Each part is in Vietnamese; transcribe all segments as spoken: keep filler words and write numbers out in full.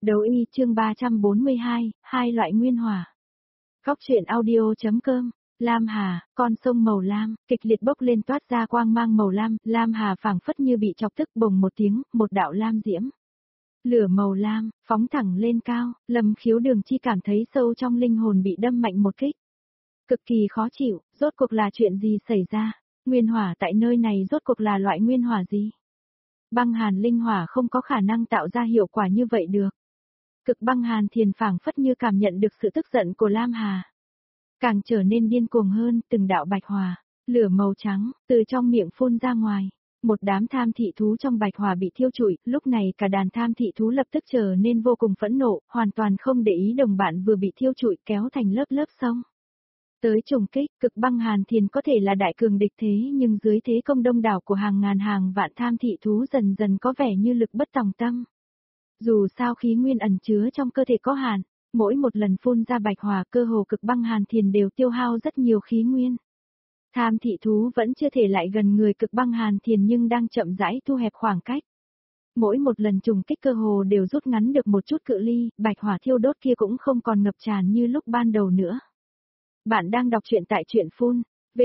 Đấu y chương ba trăm bốn mươi hai, hai loại nguyên hỏa. Góc truyện audio.com, Lam Hà, con sông màu lam, kịch liệt bốc lên toát ra quang mang màu lam, Lam Hà phảng phất như bị chọc tức, bùng một tiếng, một đạo lam diễm. Lửa màu lam, phóng thẳng lên cao, Lâm Khiếu Đường chi cảm thấy sâu trong linh hồn bị đâm mạnh một kích. Cực kỳ khó chịu, rốt cuộc là chuyện gì xảy ra? Nguyên hỏa tại nơi này rốt cuộc là loại nguyên hỏa gì? Băng hàn linh hỏa không có khả năng tạo ra hiệu quả như vậy được. Cực băng hàn thiền phảng phất như cảm nhận được sự tức giận của Lam Hà. Càng trở nên điên cuồng hơn, từng đạo bạch hỏa, lửa màu trắng, từ trong miệng phun ra ngoài. Một đám tham thị thú trong bạch hỏa bị thiêu trụi, lúc này cả đàn tham thị thú lập tức trở nên vô cùng phẫn nộ, hoàn toàn không để ý đồng bạn vừa bị thiêu trụi kéo thành lớp lớp sông. Tới trùng kích, cực băng hàn thiền có thể là đại cường địch thế nhưng dưới thế công đông đảo của hàng ngàn hàng vạn tham thị thú dần dần có vẻ như lực bất tòng tâm. Dù sao khí nguyên ẩn chứa trong cơ thể có hạn, mỗi một lần phun ra bạch hỏa cơ hồ cực băng hàn thiền đều tiêu hao rất nhiều khí nguyên. Tham thị thú vẫn chưa thể lại gần người cực băng hàn thiền nhưng đang chậm rãi thu hẹp khoảng cách. Mỗi một lần trùng kích cơ hồ đều rút ngắn được một chút cự ly, bạch hỏa thiêu đốt kia cũng không còn ngập tràn như lúc ban đầu nữa. Bạn đang đọc truyện tại truyện phun,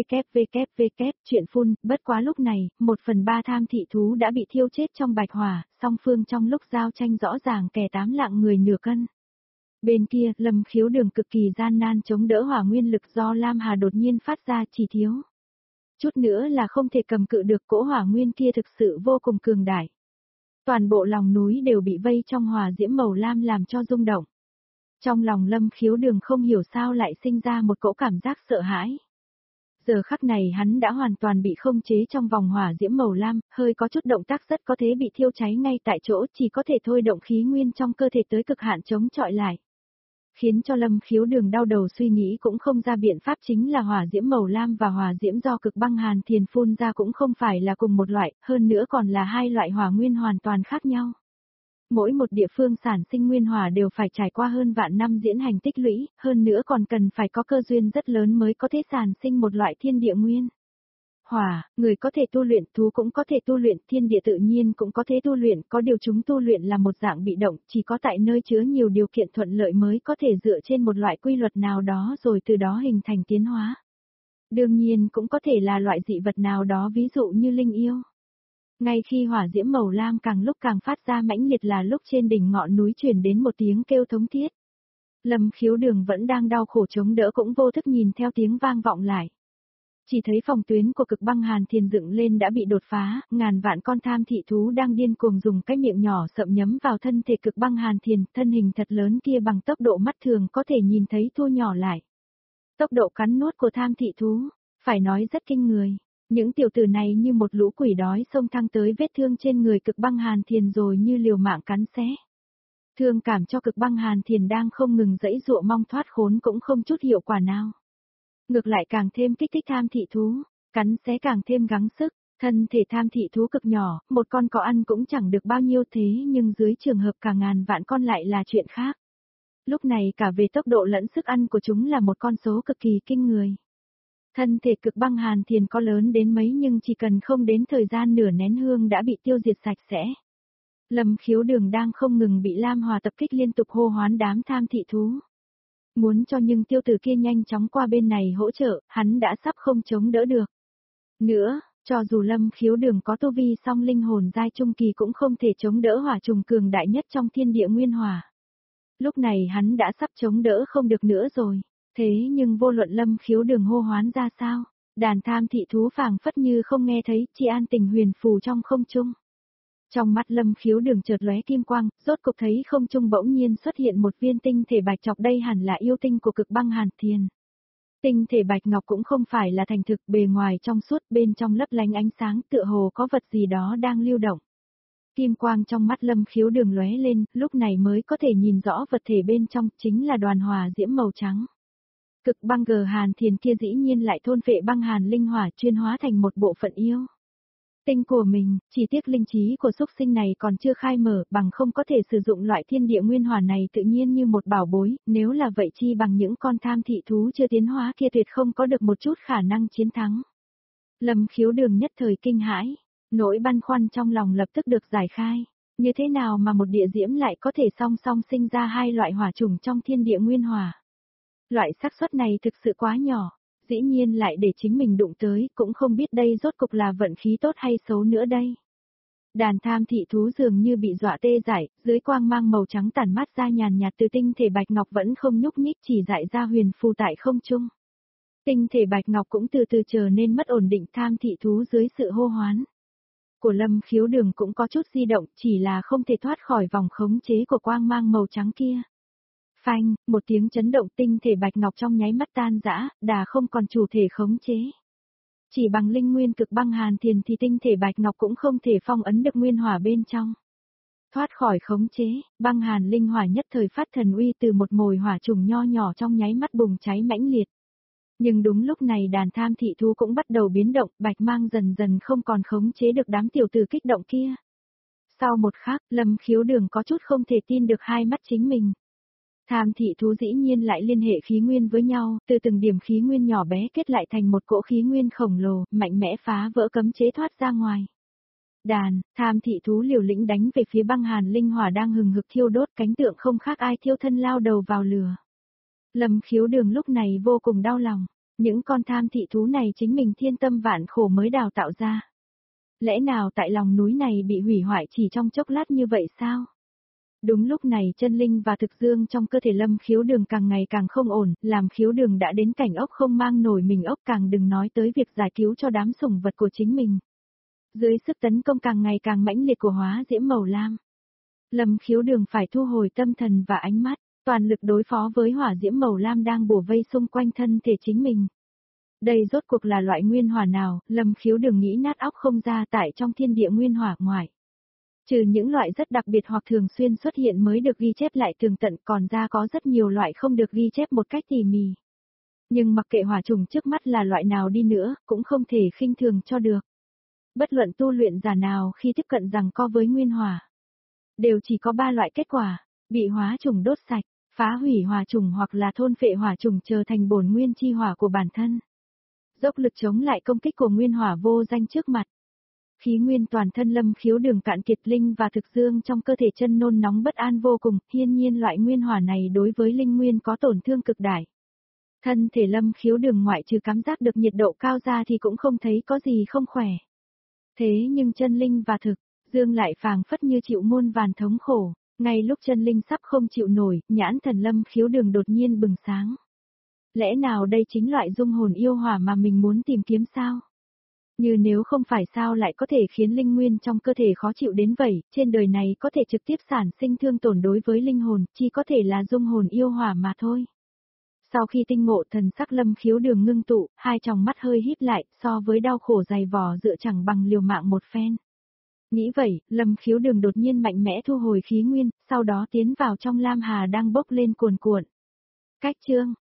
www, truyện phun, bất quá lúc này, một phần ba tham thị thú đã bị thiêu chết trong bạch hỏa, song phương trong lúc giao tranh rõ ràng kẻ tám lạng người nửa cân. Bên kia, Lâm Khiếu Đường cực kỳ gian nan chống đỡ hỏa nguyên lực do Lam Hà đột nhiên phát ra chỉ thiếu. Chút nữa là không thể cầm cự được cỗ hỏa nguyên kia thực sự vô cùng cường đại. Toàn bộ lòng núi đều bị vây trong hỏa diễm màu lam làm cho rung động. Trong lòng Lâm Khiếu Đường không hiểu sao lại sinh ra một cỗ cảm giác sợ hãi. Giờ khắc này hắn đã hoàn toàn bị không chế trong vòng hỏa diễm màu lam, hơi có chút động tác rất có thể bị thiêu cháy ngay tại chỗ, chỉ có thể thôi động khí nguyên trong cơ thể tới cực hạn chống chọi lại. Khiến cho Lâm Khiếu Đường đau đầu suy nghĩ cũng không ra biện pháp, chính là hỏa diễm màu lam và hỏa diễm do cực băng hàn thiền phun ra cũng không phải là cùng một loại, hơn nữa còn là hai loại hỏa nguyên hoàn toàn khác nhau. Mỗi một địa phương sản sinh nguyên hỏa đều phải trải qua hơn vạn năm diễn hành tích lũy, hơn nữa còn cần phải có cơ duyên rất lớn mới có thể sản sinh một loại thiên địa nguyên. Hỏa, người có thể tu luyện, thú cũng có thể tu luyện, thiên địa tự nhiên cũng có thể tu luyện, có điều chúng tu luyện là một dạng bị động, chỉ có tại nơi chứa nhiều điều kiện thuận lợi mới có thể dựa trên một loại quy luật nào đó rồi từ đó hình thành tiến hóa. Đương nhiên cũng có thể là loại dị vật nào đó, ví dụ như linh yêu. Ngay khi hỏa diễm màu lam càng lúc càng phát ra mãnh liệt là lúc trên đỉnh ngọn núi truyền đến một tiếng kêu thống thiết. Lâm Khiếu Đường vẫn đang đau khổ chống đỡ cũng vô thức nhìn theo tiếng vang vọng lại. Chỉ thấy phòng tuyến của cực băng hàn thiền dựng lên đã bị đột phá, ngàn vạn con tham thị thú đang điên cuồng dùng cái miệng nhỏ sậm nhấm vào thân thể cực băng hàn thiền, thân hình thật lớn kia bằng tốc độ mắt thường có thể nhìn thấy thu nhỏ lại. Tốc độ cắn nuốt của tham thị thú, phải nói rất kinh người. Những tiểu tử này như một lũ quỷ đói xông thăng tới vết thương trên người cực băng hàn thiền rồi như liều mạng cắn xé. Thương cảm cho cực băng hàn thiền đang không ngừng giãy giụa mong thoát khốn cũng không chút hiệu quả nào. Ngược lại càng thêm kích thích tham thị thú, cắn xé càng thêm gắng sức, thân thể tham thị thú cực nhỏ, một con cỏ ăn cũng chẳng được bao nhiêu thế nhưng dưới trường hợp cả ngàn vạn con lại là chuyện khác. Lúc này cả về tốc độ lẫn sức ăn của chúng là một con số cực kỳ kinh người. Thân thể cực băng hàn thiền có lớn đến mấy nhưng chỉ cần không đến thời gian nửa nén hương đã bị tiêu diệt sạch sẽ. Lâm Khiếu Đường đang không ngừng bị Lam Hòa tập kích liên tục hô hoán đám tham thị thú. Muốn cho nhưng tiêu tử kia nhanh chóng qua bên này hỗ trợ, hắn đã sắp không chống đỡ được. Nữa, cho dù Lâm Khiếu Đường có tu vi song linh hồn giai trung kỳ cũng không thể chống đỡ hỏa trùng cường đại nhất trong thiên địa nguyên hỏa. Lúc này hắn đã sắp chống đỡ không được nữa rồi. Thế nhưng vô luận Lâm Khiếu Đường hô hoán ra sao, đàn tham thị thú phảng phất như không nghe thấy, chỉ an tình huyền phù trong không trung. Trong mắt Lâm Khiếu Đường chợt lóe kim quang, rốt cục thấy không trung bỗng nhiên xuất hiện một viên tinh thể bạch ngọc, đây hẳn là yêu tinh của cực băng hàn thiền. Tinh thể bạch ngọc cũng không phải là thành thực, bề ngoài trong suốt, bên trong lấp lánh ánh sáng, tựa hồ có vật gì đó đang lưu động. Kim quang trong mắt Lâm Khiếu Đường lóe lên, lúc này mới có thể nhìn rõ vật thể bên trong, chính là đoàn hỏa diễm màu trắng. Cực băng gờ hàn thiền kia dĩ nhiên lại thôn phệ băng hàn linh hỏa chuyên hóa thành một bộ phận yêu tinh của mình, chỉ tiếc linh trí của xúc sinh này còn chưa khai mở, bằng không có thể sử dụng loại thiên địa nguyên hỏa này tự nhiên như một bảo bối, nếu là vậy chi bằng những con tham thị thú chưa tiến hóa kia tuyệt không có được một chút khả năng chiến thắng. Lâm Khiếu Đường nhất thời kinh hãi, nỗi băn khoăn trong lòng lập tức được giải khai. Như thế nào mà một địa diễm lại có thể song song sinh ra hai loại hỏa chủng trong thiên địa nguyên hỏa? Loại xác suất này thực sự quá nhỏ, dĩ nhiên lại để chính mình đụng tới, cũng không biết đây rốt cục là vận khí tốt hay xấu nữa đây. Đàn tham thị thú dường như bị dọa tê dại, dưới quang mang màu trắng tản mát ra nhàn nhạt từ tinh thể bạch ngọc vẫn không nhúc nhích, chỉ dại ra huyền phù tại không trung. Tinh thể bạch ngọc cũng từ từ trở nên mất ổn định, tham thị thú dưới sự hô hoán của Lâm Khiếu Đường cũng có chút di động, chỉ là không thể thoát khỏi vòng khống chế của quang mang màu trắng kia. Phanh, một tiếng chấn động, tinh thể bạch ngọc trong nháy mắt tan rã, đà không còn chủ thể khống chế. Chỉ bằng linh nguyên cực băng hàn thiền thì tinh thể bạch ngọc cũng không thể phong ấn được nguyên hỏa bên trong. Thoát khỏi khống chế, băng hàn linh hỏa nhất thời phát thần uy, từ một mồi hỏa trùng nho nhỏ trong nháy mắt bùng cháy mãnh liệt. Nhưng đúng lúc này đàn tham thị thú cũng bắt đầu biến động, bạch mang dần dần không còn khống chế được đám tiểu tử kích động kia. Sau một khắc, Lâm Khiếu Đường có chút không thể tin được hai mắt chính mình. Tham thị thú dĩ nhiên lại liên hệ khí nguyên với nhau, từ từng điểm khí nguyên nhỏ bé kết lại thành một cỗ khí nguyên khổng lồ, mạnh mẽ phá vỡ cấm chế thoát ra ngoài. Đàn, tham thị thú liều lĩnh đánh về phía băng hàn linh hỏa đang hừng hực thiêu đốt, cánh tượng không khác ai thiêu thân lao đầu vào lửa. Lâm Khiếu Đường lúc này vô cùng đau lòng, những con tham thị thú này chính mình thiên tâm vạn khổ mới đào tạo ra. Lẽ nào tại lòng núi này bị hủy hoại chỉ trong chốc lát như vậy sao? Đúng lúc này chân linh và thực dương trong cơ thể Lâm Khiếu Đường càng ngày càng không ổn, làm Khiếu Đường đã đến cảnh ốc không mang nổi mình ốc, càng đừng nói tới việc giải cứu cho đám sủng vật của chính mình. Dưới sức tấn công càng ngày càng mãnh liệt của hóa diễm màu lam, Lâm Khiếu Đường phải thu hồi tâm thần và ánh mắt, toàn lực đối phó với hỏa diễm màu lam đang bủa vây xung quanh thân thể chính mình. Đây rốt cuộc là loại nguyên hỏa nào? Lâm Khiếu Đường nghĩ nát óc không ra, tại trong thiên địa nguyên hỏa ngoài. Trừ những loại rất đặc biệt hoặc thường xuyên xuất hiện mới được ghi chép lại tường tận, còn ra có rất nhiều loại không được ghi chép một cách tỉ mỉ. Nhưng mặc kệ hỏa trùng trước mắt là loại nào đi nữa, cũng không thể khinh thường cho được. Bất luận tu luyện giả nào khi tiếp cận rằng co với nguyên hỏa, đều chỉ có ba loại kết quả: bị hóa trùng đốt sạch, phá hủy hỏa trùng hoặc là thôn phệ hỏa trùng trở thành bổn nguyên chi hỏa của bản thân. Dốc lực chống lại công kích của nguyên hỏa vô danh trước mặt. Khí nguyên toàn thân Lâm Khiếu Đường cạn kiệt, linh và thực dương trong cơ thể chân nôn nóng bất an vô cùng, hiển nhiên loại nguyên hỏa này đối với linh nguyên có tổn thương cực đại. Thân thể Lâm Khiếu Đường ngoại trừ cảm giác được nhiệt độ cao ra thì cũng không thấy có gì không khỏe. Thế nhưng chân linh và thực dương lại phảng phất như chịu muôn vàn thống khổ, ngay lúc chân linh sắp không chịu nổi, nhãn thần Lâm Khiếu Đường đột nhiên bừng sáng. Lẽ nào đây chính loại dung hồn yêu hỏa mà mình muốn tìm kiếm sao? Như nếu không phải sao lại có thể khiến linh nguyên trong cơ thể khó chịu đến vậy, trên đời này có thể trực tiếp sản sinh thương tổn đối với linh hồn, chỉ có thể là dung hồn yêu hỏa mà thôi. Sau khi tinh ngộ, thần sắc Lâm Khiếu Đường ngưng tụ, hai tròng mắt hơi híp lại, so với đau khổ dày vò dựa chẳng bằng liều mạng một phen. Nghĩ vậy, Lâm Khiếu Đường đột nhiên mạnh mẽ thu hồi khí nguyên, sau đó tiến vào trong lam hà đang bốc lên cuồn cuộn. Cách chương